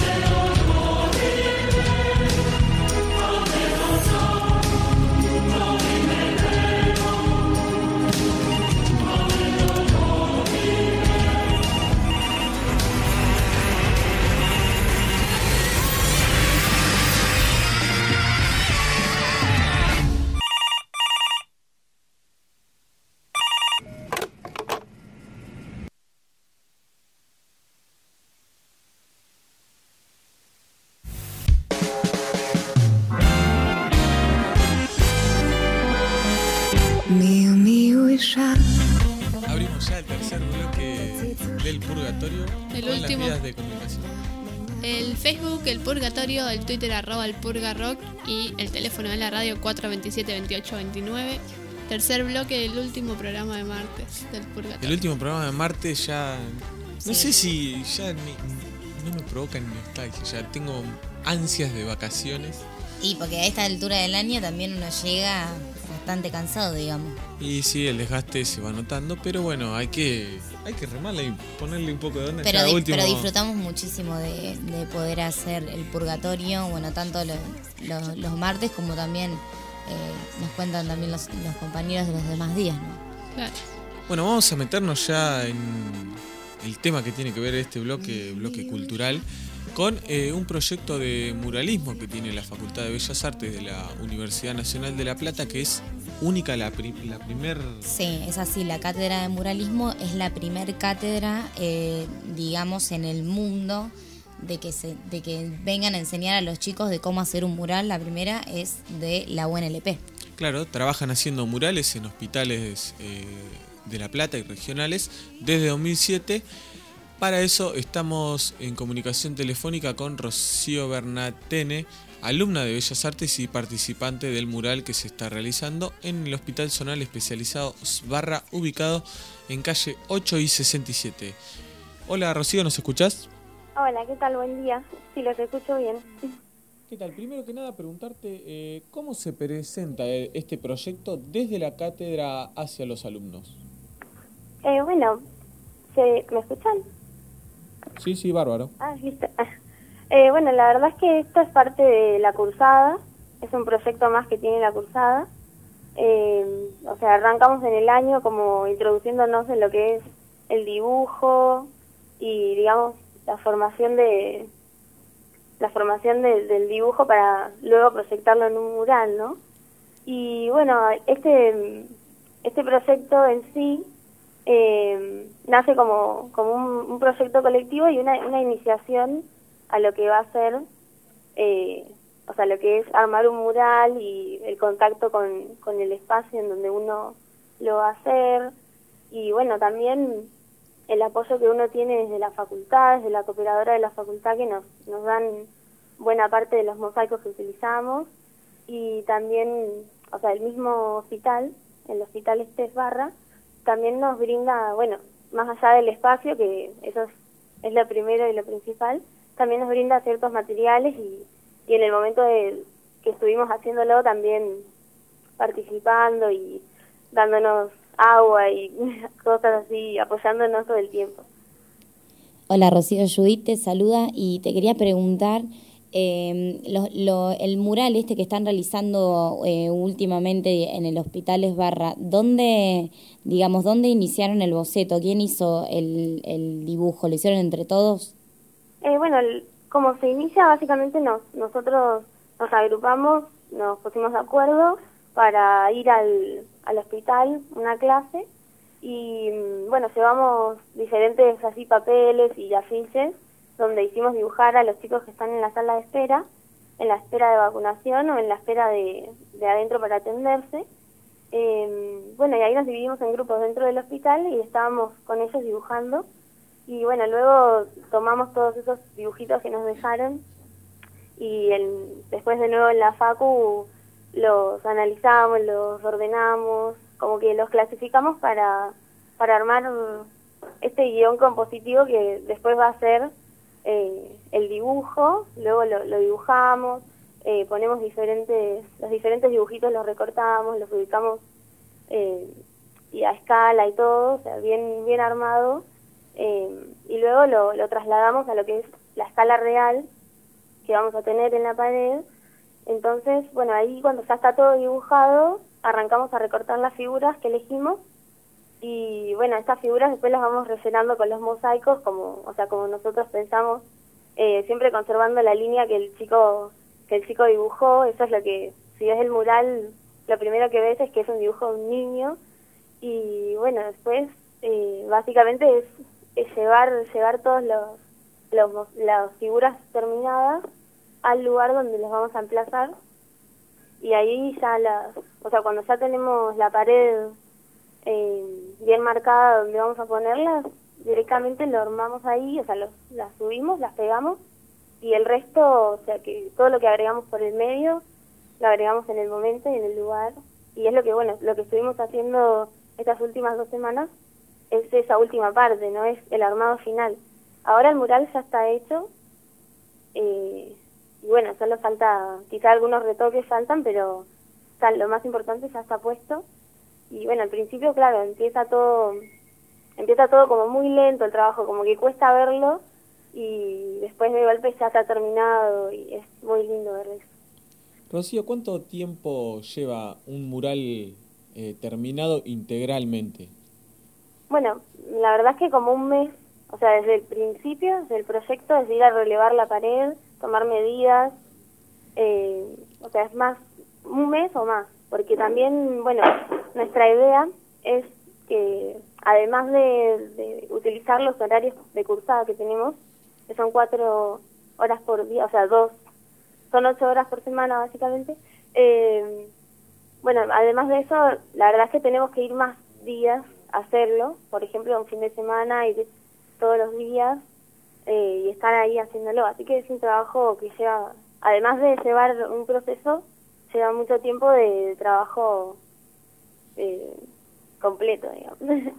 Abrimos ya el tercer bloque del purgatorio. El con último. Las vías de comunicación. El Facebook, el Purgatorio, el Twitter arroba el Purgarock y el teléfono de la radio cuatro dos siete, veintiocho veintinueve. Tercer bloque del último programa de martes del Purgatorio. El último programa de martes ya... No Sí. sé si ya ni- no me provoca ni nostalgia. Ya tengo ansias de vacaciones. Y porque a esta altura del año también uno llega bastante cansado, digamos. Y sí, el desgaste se va notando, pero bueno, hay que hay que remarle y ponerle un poco de onda. Pero, Ya di- último... pero disfrutamos muchísimo de, de poder hacer el purgatorio, bueno, tanto lo- lo- los martes como también eh, nos cuentan también los, los compañeros de los demás días, ¿no? Claro. Bueno, vamos a meternos ya en el tema que tiene que ver este bloque, bloque cultural, con eh, un proyecto de muralismo que tiene la Facultad de Bellas Artes de la Universidad Nacional de La Plata, que es única, la, pri- la primer... Sí, es así, la cátedra de muralismo es la primer cátedra, eh, digamos, en el mundo de que, se, de que vengan a enseñar a los chicos de cómo hacer un mural. La primera es de la U N L P. Claro, trabajan haciendo murales en hospitales eh, de La Plata y regionales desde dos mil siete. Para eso estamos en comunicación telefónica con Rocío Bernatene, alumna de Bellas Artes y participante del mural que se está realizando en el Hospital Zonal Especializado Sbarra, ubicado en calle ocho y sesenta y siete. Hola Rocío, ¿nos escuchás? Hola, ¿qué tal? Buen día. Sí, los escucho bien. ¿Qué tal? Primero que nada preguntarte eh, cómo se presenta eh, este proyecto desde la cátedra hacia los alumnos. Eh, bueno, ¿se, ¿me escuchan? Sí, sí, bárbaro. Ah, listo. Eh, bueno, la verdad es que esto es parte de la cursada, es un proyecto más que tiene la cursada. Eh, o sea, arrancamos en el año como introduciéndonos en lo que es el dibujo y, digamos, la formación de la formación de, del dibujo para luego proyectarlo en un mural, ¿no? Y bueno, este este proyecto en sí eh, nace como, como un, un proyecto colectivo y una, una iniciación a lo que va a ser, eh, o sea, lo que es armar un mural y el contacto con, con el espacio en donde uno lo va a hacer. Y bueno, también el apoyo que uno tiene desde la facultad, desde la cooperadora de la facultad, que nos, nos dan buena parte de los mosaicos que utilizamos. Y también, o sea, el mismo hospital, el hospital Estés Barra, también nos brinda, bueno, más allá del espacio, que eso es, es lo primero y lo principal, también nos brinda ciertos materiales y, y en el momento de que estuvimos haciéndolo también participando y dándonos agua y cosas así, apoyándonos todo el tiempo. Hola Rocío, Judith te saluda y te quería preguntar Eh, lo, lo, el mural este que están realizando eh, últimamente en el Hospital Esbarra, ¿dónde, digamos, dónde iniciaron el boceto? ¿Quién hizo el, el dibujo? ¿Lo hicieron entre todos? Eh, bueno, el, como se inicia, básicamente nos, nosotros nos agrupamos, nos pusimos de acuerdo para ir al, al hospital, una clase, y bueno, llevamos diferentes así papeles y afiches donde hicimos dibujar a los chicos que están en la sala de espera, en la espera de vacunación o en la espera de, de adentro para atenderse. Eh, bueno, y ahí nos dividimos en grupos dentro del hospital y estábamos con ellos dibujando. Y bueno, luego tomamos todos esos dibujitos que nos dejaron y el, después de nuevo en la facu los analizamos, los ordenamos, como que los clasificamos para, para armar este guión compositivo que después va a ser Eh, el dibujo, luego lo, lo dibujamos, eh, ponemos diferentes, los diferentes dibujitos los recortamos, los ubicamos eh, y a escala y todo, o sea, bien, bien armado, eh, y luego lo, lo trasladamos a lo que es la escala real que vamos a tener en la pared. Entonces, bueno, ahí cuando ya está todo dibujado, arrancamos a recortar las figuras que elegimos. Y bueno, estas figuras después las vamos rellenando con los mosaicos, como, o sea, como nosotros pensamos, eh, siempre conservando la línea que el chico que el chico dibujó. Eso es lo que, si ves el mural, lo primero que ves es que es un dibujo de un niño. Y bueno, después eh, básicamente es, es llevar llevar todas los, los, las figuras terminadas al lugar donde las vamos a emplazar. Y ahí ya las, o sea, cuando ya tenemos la pared Eh, bien marcada donde vamos a ponerlas, directamente lo armamos ahí, o sea, los, las subimos, las pegamos, y el resto, o sea, que todo lo que agregamos por el medio, lo agregamos en el momento y en el lugar, y es lo que, bueno, lo que estuvimos haciendo estas últimas dos semanas, es esa última parte, ¿no? Es el armado final. Ahora el mural ya está hecho, eh, y bueno, solo falta, quizá algunos retoques faltan, pero o sea, lo más importante ya está puesto. Y bueno, al principio, claro, empieza todo empieza todo como muy lento el trabajo, como que cuesta verlo, y después de golpe ya está terminado y es muy lindo ver eso. Rocío, ¿cuánto tiempo lleva un mural eh, terminado integralmente? Bueno, la verdad es que como un mes, o sea, desde el principio, desde el proyecto, es ir a relevar la pared, tomar medidas, eh, o sea, es más, un mes o más. Porque también, bueno, nuestra idea es que además de, de utilizar los horarios de cursada que tenemos, que son cuatro horas por día, o sea, dos, son ocho horas por semana básicamente, eh, bueno, además de eso, la verdad es que tenemos que ir más días a hacerlo, por ejemplo, un fin de semana y todos los días, eh, y estar ahí haciéndolo, así que es un trabajo que lleva, además de llevar un proceso, lleva mucho tiempo de trabajo eh, completo, digamos.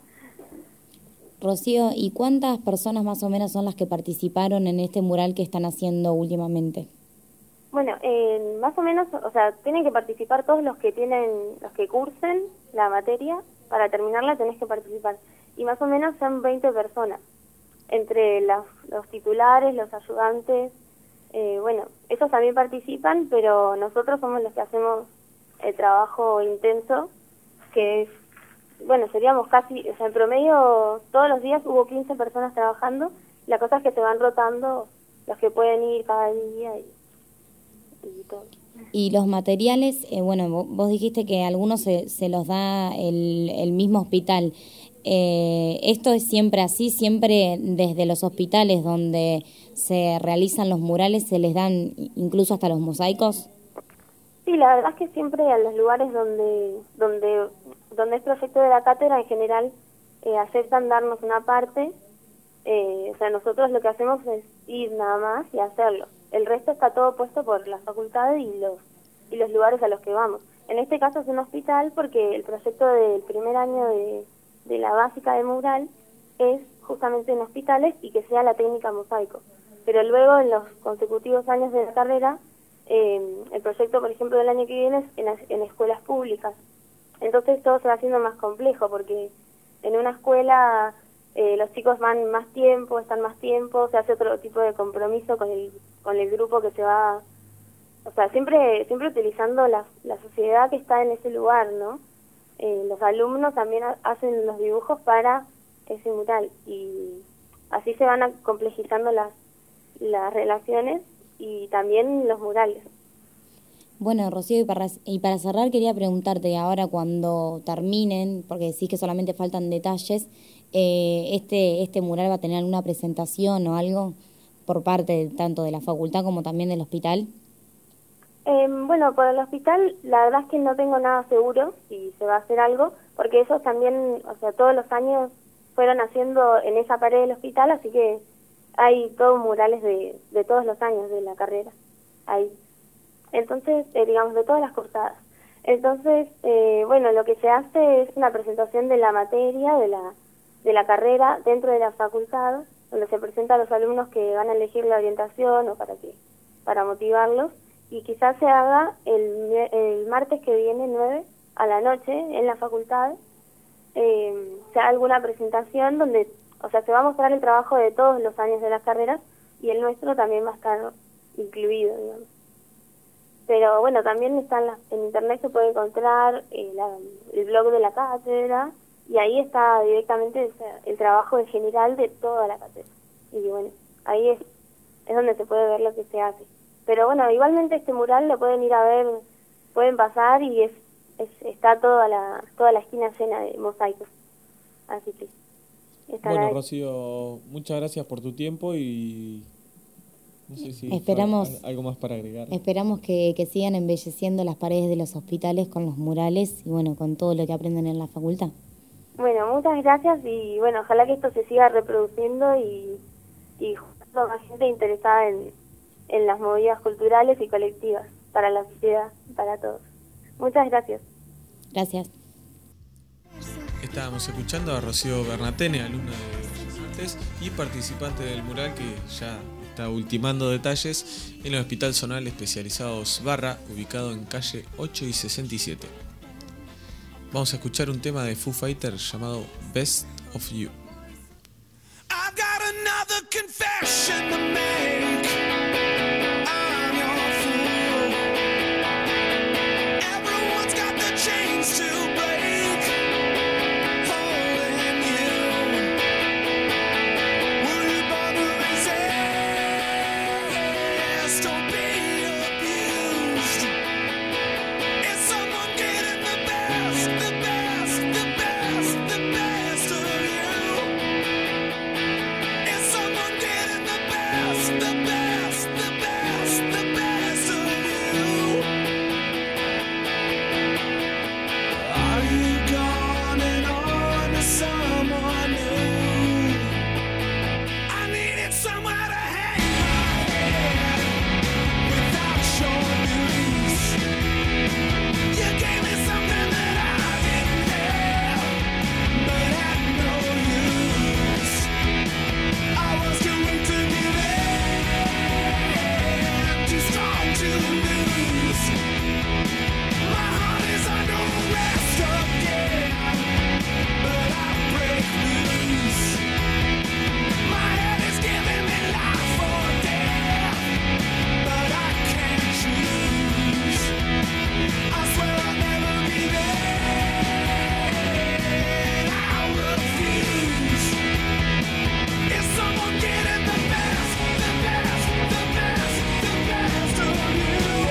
Rocío, ¿y cuántas personas más o menos son las que participaron en este mural que están haciendo últimamente? Bueno, eh, más o menos, o sea, tienen que participar todos los que tienen, los que cursen la materia, para terminarla tenés que participar. Y más o menos son veinte personas, entre los, los titulares, los ayudantes. Eh, bueno, ellos también participan, pero nosotros somos los que hacemos el trabajo intenso, que es, bueno, seríamos casi, o sea, en promedio todos los días hubo quince personas trabajando, la cosa es que se van rotando los que pueden ir cada día y, y todo. Y los materiales, eh, bueno, vos, vos dijiste que algunos se, se los da el, el mismo hospital. Eh, ¿Esto es siempre así? ¿Siempre desde los hospitales donde se realizan los murales se les dan incluso hasta los mosaicos? Sí, la verdad es que siempre a los lugares donde donde donde es proyecto de la cátedra en general eh, aceptan darnos una parte, eh, o sea, nosotros lo que hacemos es ir nada más y hacerlo. El resto está todo puesto por las facultades y los y los lugares a los que vamos. En este caso es un hospital porque el proyecto del primer año de, de la básica de mural es justamente en hospitales y que sea la técnica mosaico. Pero luego en los consecutivos años de la carrera, eh, el proyecto, por ejemplo, del año que viene es en, en escuelas públicas. Entonces todo se va haciendo más complejo porque en una escuela eh, los chicos van más tiempo, están más tiempo, se hace otro tipo de compromiso con el, con el grupo que se va, o sea, siempre siempre utilizando la, la sociedad que está en ese lugar, ¿no? Eh, los alumnos también ha, hacen los dibujos para ese mural y así se van a complejizando las, las relaciones y también los murales. Bueno, Rocío, y para, y para cerrar quería preguntarte ahora cuando terminen, porque decís que solamente faltan detalles, eh, este este mural va a tener alguna presentación o algo por parte de, tanto de la facultad como también del hospital. Eh, bueno, por el hospital la verdad es que no tengo nada seguro si se va a hacer algo, porque ellos también, o sea, todos los años fueron haciendo en esa pared del hospital, así que hay todos murales de, de todos los años de la carrera ahí. Entonces, eh, digamos, de todas las cursadas. Entonces, eh, bueno, lo que se hace es una presentación de la materia, de la de la carrera dentro de la facultad, donde se presenta a los alumnos que van a elegir la orientación o para que para motivarlos, y quizás se haga el, el martes que viene, nueve, a la noche, en la facultad, eh, se haga alguna presentación donde, o sea, se va a mostrar el trabajo de todos los años de las carreras, y el nuestro también va a estar incluido, digamos. Pero bueno, también está en, la, en internet se puede encontrar eh, la, el blog de la cátedra y ahí está directamente o sea, el trabajo en general de toda la cátedra. Y bueno, ahí es, es donde se puede ver lo que se hace. Pero bueno, igualmente este mural lo pueden ir a ver, pueden pasar y es, es está toda la toda la esquina llena de mosaicos. Así que... Bueno, ahí. Rocío, muchas gracias por tu tiempo y... No sé si esperamos, algo más para agregar. Esperamos que, que sigan embelleciendo las paredes de los hospitales con los murales y bueno, con todo lo que aprenden en la facultad. Bueno, muchas gracias y bueno, ojalá que esto se siga reproduciendo y, y juntando más gente interesada en, en las movidas culturales y colectivas para la sociedad, para todos. Muchas gracias. Gracias. Estábamos escuchando a Rocío Bernatene, alumna de Artes y participante del mural que ya está ultimando detalles en el Hospital Zonal Especializados Barra, ubicado en calle ocho y sesenta y siete. Vamos a escuchar un tema de Foo Fighters llamado Best of You. I've got another confession to make. I'm your fool. Everyone's got the chains to break. Holding you. Will you bother resist? Don't be abused. Is someone getting the best, the best, the best, the best of you? Is someone getting the best, the best, the best, the best of you? Are you gone and on to someone new? I needed somewhere to hang my head without your news. You gave me something that I didn't have, but had no use. I was too weak to give in, too strong to lose. My heart is under arrest again, but I break loose. My head is giving me life or death, but I can't choose. I swear I'll never be there. I refuse. Is someone getting the best, the best, the best, the best of you?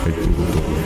El Purgatorio.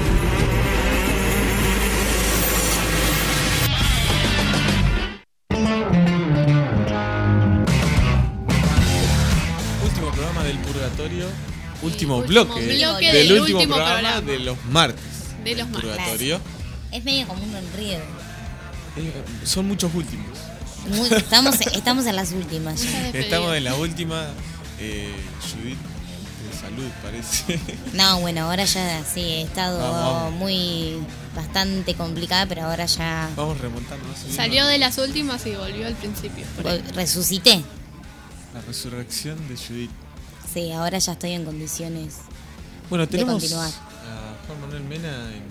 Último programa del Purgatorio. Último último bloque, bloque del, del último, último programa, programa. de los martes. De los martes. Purgatorio. Es medio como un enredo. Eh, son muchos últimos. Muy- estamos, estamos en las últimas ya. Estamos en la última. Eh, Judith, de salud, parece. No, bueno, ahora ya sí, he estado Vamos, vamos. muy bastante complicada, pero ahora ya Vamos remontando. ¿no? Seguimos. Salió de las últimas y volvió al principio. por ahí. vol- resucité. La resurrección de Judith. Sí, ahora ya estoy en condiciones Bueno, de tenemos continuar. a Juan Manuel Mena en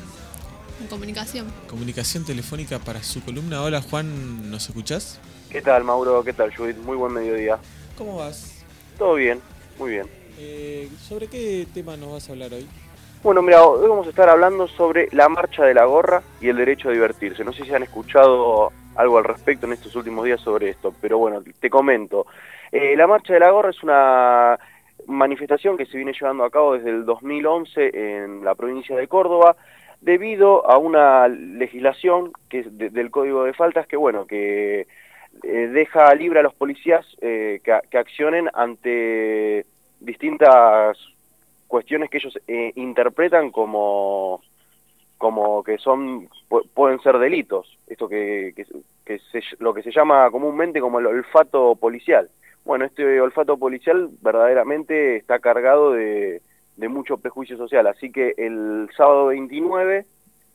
En comunicación. comunicación telefónica para su columna. Hola Juan, ¿nos escuchás? ¿Qué tal, Mauro? ¿Qué tal, Judith? Muy buen mediodía. ¿Cómo vas? Todo bien, muy bien. Eh, ¿Sobre qué tema nos vas a hablar hoy? Bueno, mira, hoy vamos a estar hablando sobre la marcha de la gorra y el derecho a divertirse. No sé si han escuchado algo al respecto en estos últimos días sobre esto, pero bueno, te comento. Eh, la marcha de la gorra es una manifestación que se viene llevando a cabo desde el dos mil once en la provincia de Córdoba, debido a una legislación que es de- del Código de Faltas que, bueno, que eh, deja libre a los policías eh, que, que accionen ante distintas cuestiones que ellos eh, interpretan como como que son pu- pueden ser delitos, esto que, que, que se, lo que se llama comúnmente como el olfato policial. Bueno, este olfato policial verdaderamente está cargado de, de mucho prejuicio social, así que el sábado veintinueve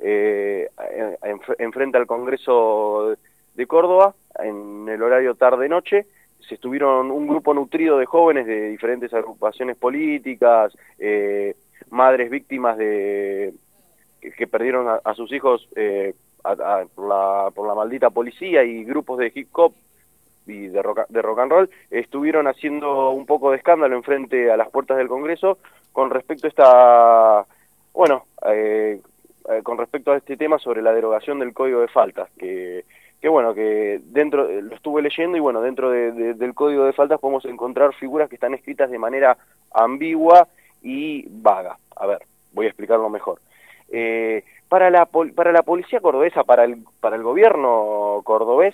eh, en, enfrente al Congreso de Córdoba, en el horario tarde-noche, se estuvieron un grupo nutrido de jóvenes de diferentes agrupaciones políticas, eh, madres víctimas de que, que perdieron a, a sus hijos eh, a, a, por, la, por la maldita policía, y grupos de hip hop y de rock, de rock and roll estuvieron haciendo un poco de escándalo enfrente a las puertas del Congreso con respecto a esta, bueno, eh, eh, con respecto a este tema sobre la derogación del Código de Faltas, que que bueno, que dentro, lo estuve leyendo y bueno, dentro de, de, del Código de Faltas podemos encontrar figuras que están escritas de manera ambigua y vaga. A ver, voy a explicarlo mejor. Eh, para la pol- para la policía cordobesa, para el, para el gobierno cordobés,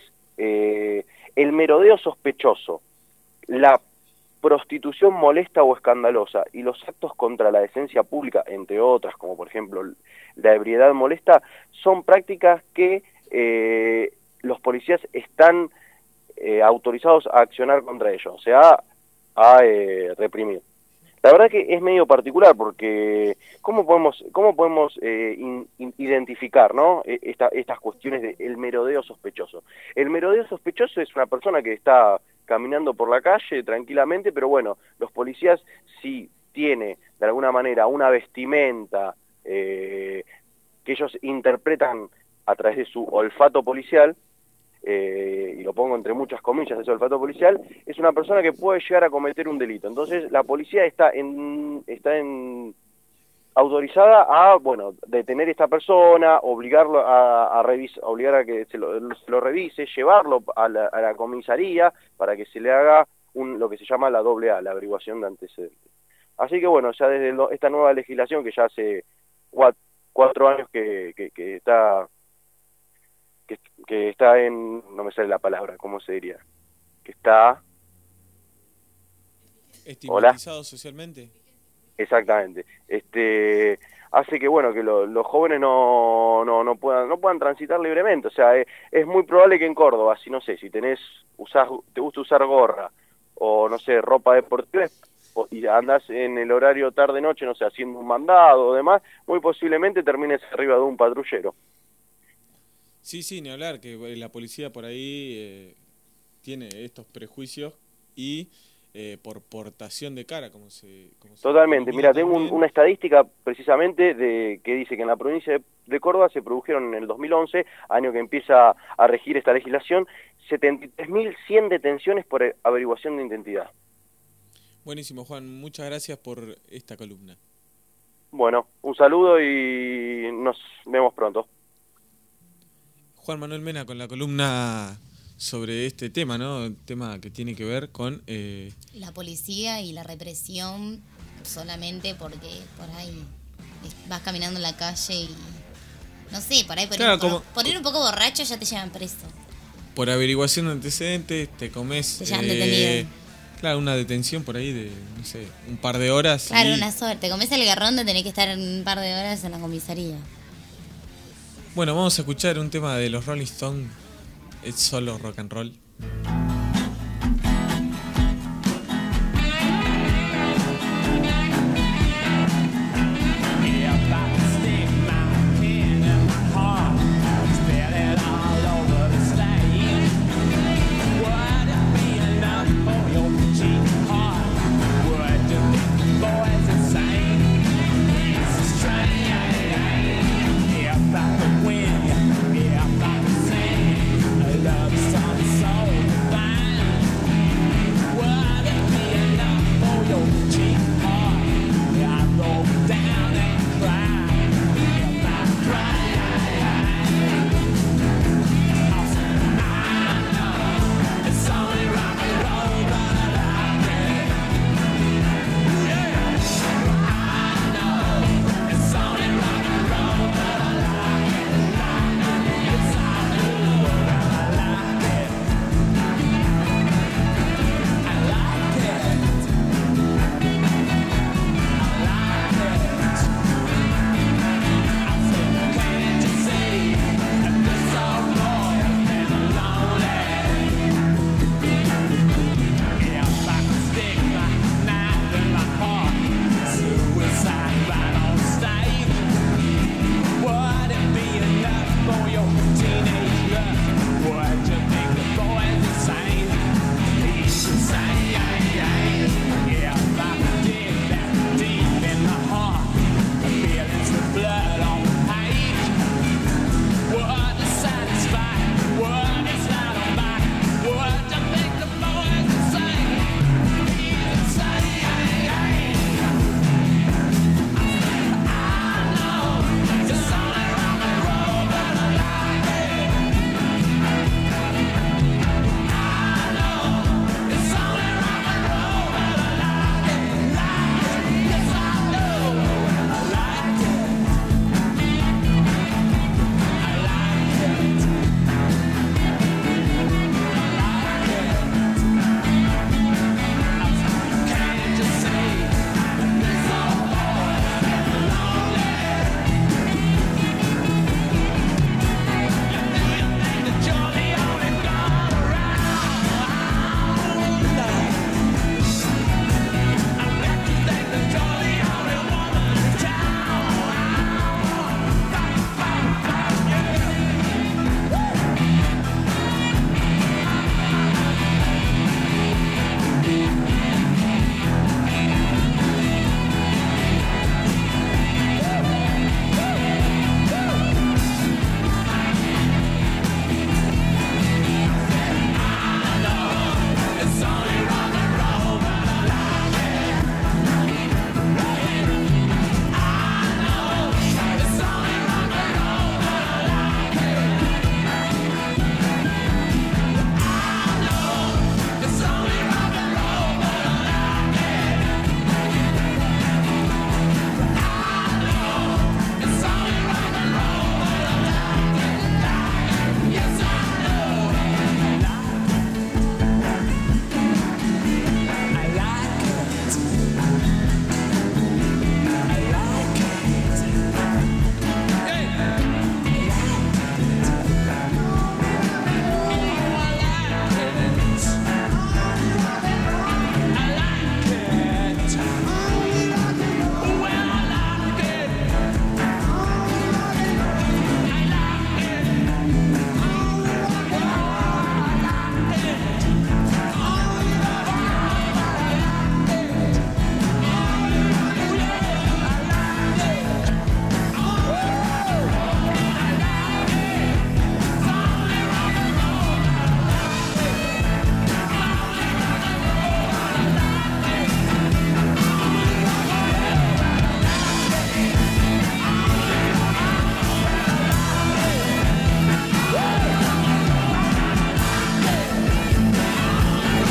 eh, el merodeo sospechoso, la prostitución molesta o escandalosa y los actos contra la decencia pública, entre otras, como por ejemplo la ebriedad molesta, son prácticas que eh, los policías están eh, autorizados a accionar contra ellos, o sea, a eh, reprimir. La verdad que es medio particular porque ¿cómo podemos cómo podemos eh, in, in, identificar, ¿no? Esta, estas cuestiones del merodeo sospechoso? El merodeo sospechoso es una persona que está caminando por la calle tranquilamente, pero bueno, los policías, si tiene de alguna manera una vestimenta eh, que ellos interpretan a través de su olfato policial, eh, y lo pongo entre muchas comillas, ese olfato policial, es una persona que puede llegar a cometer un delito. Entonces la policía está en está en autorizada a, bueno, detener a esta persona, obligarlo a, a revisar, obligar a que se lo, se lo revise, llevarlo a la, a la comisaría para que se le haga un, lo que se llama la doble A, la averiguación de antecedentes. Así que bueno, ya desde lo, esta nueva legislación que ya hace cuatro, cuatro años que, que, que está que, que está en, no me sale la palabra, ¿cómo se diría? Que está... ¿Estigmatizado socialmente? Exactamente. Este hace que bueno que lo, los jóvenes no, no no puedan no puedan transitar libremente. O sea, es, es muy probable que en Córdoba, si no sé, si tenés usás, te gusta usar gorra o no sé, ropa deportiva o, y andás en el horario tarde noche, no sé, haciendo un mandado o demás, muy posiblemente termines arriba de un patrullero. Sí, sí, ni hablar, que la policía por ahí eh, tiene estos prejuicios y eh, por portación de cara, como se... Como Totalmente, se mira, tengo un, también. una estadística precisamente de que dice que en la provincia de, de Córdoba se produjeron en el dos mil once, año que empieza a regir esta legislación, setenta y tres mil cien detenciones por averiguación de identidad. Buenísimo, Juan, muchas gracias por esta columna. Bueno, un saludo y nos vemos pronto. Juan Manuel Mena con la columna sobre este tema, ¿no? El tema que tiene que ver con... Eh... La policía y la represión solamente porque por ahí vas caminando en la calle y no sé, por ahí por, Claro, ir, por, como- por ir un poco borracho ya te llevan preso. Por averiguación de antecedentes, te comes. Te llevan detenido. Claro, una detención por ahí de, no sé, un par de horas. Claro, y- una suerte. Te comes el garrón de tener que estar un par de horas en la comisaría. Bueno, vamos a escuchar un tema de los Rolling Stones. Es solo rock and roll.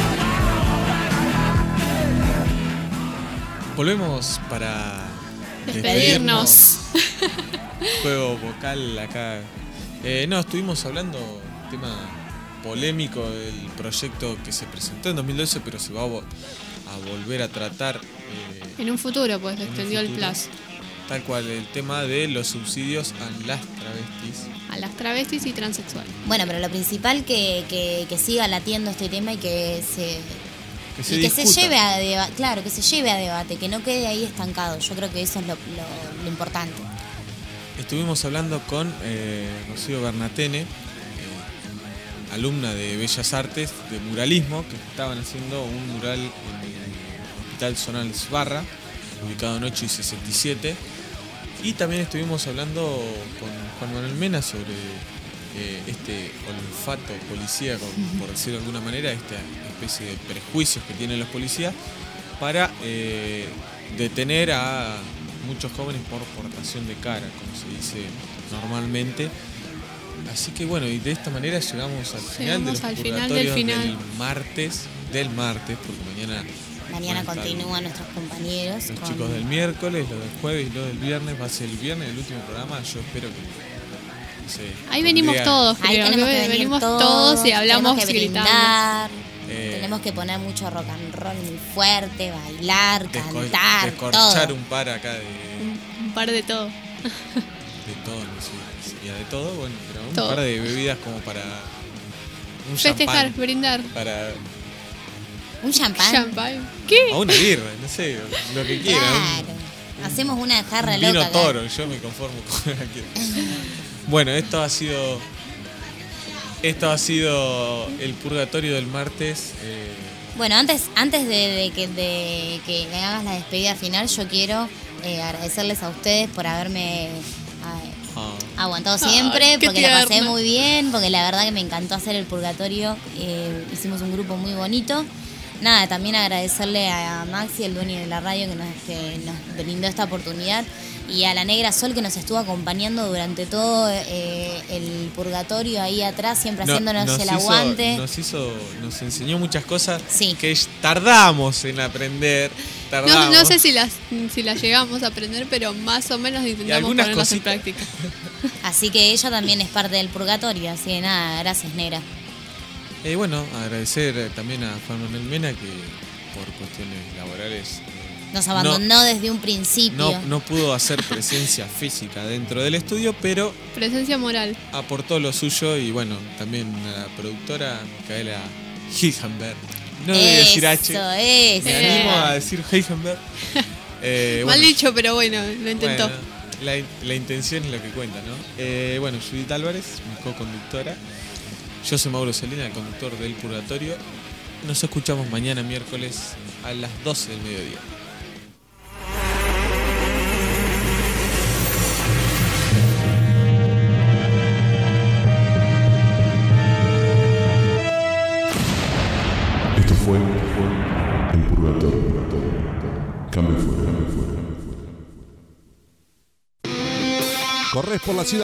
Volvemos para Despedirnos. Juego vocal acá. Eh, no, estuvimos hablando tema polémico del proyecto que se presentó en dos mil doce, pero se va a, vo- a volver a tratar eh, En un futuro, pues, en un extendió el futuro. plazo. Tal cual, el tema de los subsidios a las travestis. A las travestis y transexuales. Bueno, pero lo principal que, que, que siga latiendo este tema y que se, Que se y que se discuta. lleve a debate, claro, que se lleve a debate, que no quede ahí estancado. Yo creo que eso es lo, lo, lo importante. Estuvimos hablando con eh, Rocío Bernatene, eh, alumna de Bellas Artes, de muralismo, que estaban haciendo un mural en el Hospital Zonal Sbarra, ubicado en ocho y sesenta y siete. Y también estuvimos hablando con Juan Manuel Mena sobre eh, este olfato policíaco, por decirlo de alguna manera, esta especie de prejuicios que tienen los policías para eh, detener a muchos jóvenes por portación de cara, como se dice normalmente. Así que bueno, y de esta manera llegamos al final de Llegamos los al final del purgatorios final. del martes, del martes, porque mañana Mañana van a estar continúan nuestros compañeros. los con- chicos del miércoles, los del jueves y los del viernes. Va a ser el viernes el último programa. Yo espero que no sé, Ahí venimos tendría- todos, Ahí creo. tenemos que que venir venimos todos, todos y hablamos tenemos que gritando. brindar, Eh, tenemos que poner mucho rock and roll muy fuerte, bailar, desco- cantar, descorchar todo. un par acá de, Un par de todo. de todo, no sé si sería de todo, bueno, pero un Todo. par de bebidas como para un Festejar, champán, brindar. para Un champán. Champán. ¿Qué? o una birra, no sé, lo que quieran. Claro. Hacemos una jarra Un loca. vino acá. toro, yo me conformo con la que. Bueno, esto ha sido esto ha sido el purgatorio del martes. eh, Bueno, antes, antes de, de que, de que me hagas la despedida final, yo quiero eh, agradecerles a ustedes por haberme ah, aguantado Ay, siempre, qué porque la pasé tierno. muy bien, porque la verdad que me encantó hacer el purgatorio, eh, hicimos un grupo muy bonito. Nada, también agradecerle a Maxi, el dueño de la radio, que nos, que nos brindó esta oportunidad, y a la Negra Sol, que nos estuvo acompañando durante todo eh, el purgatorio ahí atrás, siempre no- haciéndonos nos el hizo- aguante. Nos hizo, nos enseñó muchas cosas Sí. que tardamos en aprender. No, Tardamos. no sé si las, si las llegamos a aprender, pero más o menos intentamos algunas ponerlas en cositas. práctica. Así que ella también es parte del purgatorio, así que nada, gracias Negra. Eh, bueno, agradecer eh, también a Juan Manuel Mena, que por cuestiones laborales eh, Nos no- abandonó desde un principio. no, no pudo hacer presencia física dentro del estudio, pero Presencia moral. aportó lo suyo. Y bueno, también a la productora Micaela Hilgenberg. No voy a decir H. Eso, Me eso. animo a decir Hilgenberg. Eh, Mal bueno, dicho, pero bueno, lo intentó. bueno, la, la intención es lo que cuenta, ¿no? Eh, bueno, Judith Álvarez, mi co-conductora. Yo soy Mauro Salina, el conductor del Purgatorio. Nos escuchamos mañana miércoles a las doce del mediodía. Esto fue el purgatorio. Cambio fuera, cambio fuera. Corres por la ciudad.